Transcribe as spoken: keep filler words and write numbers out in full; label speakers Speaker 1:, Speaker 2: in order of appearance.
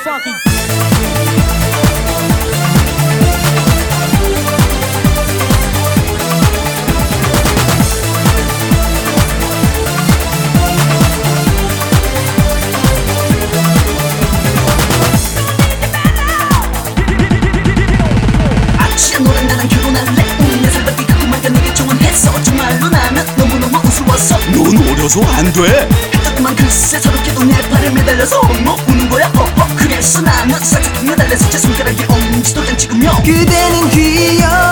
Speaker 1: funky.
Speaker 2: 아치야 너랑 나랑 결혼할래? 내 살밖에 갖고 말까 내게 조언했어. 정말로 나는 너무너무 우스웠어.
Speaker 3: 넌 어려서 안 돼.
Speaker 2: 했더구만 글쎄 저렇게도 내 팔에 매달려서 뭐 우는 거야? 어어 그래서 나는 싹싹 매달려서 제 손가락에 엄지도 안 찍으며
Speaker 4: 그대는 귀여워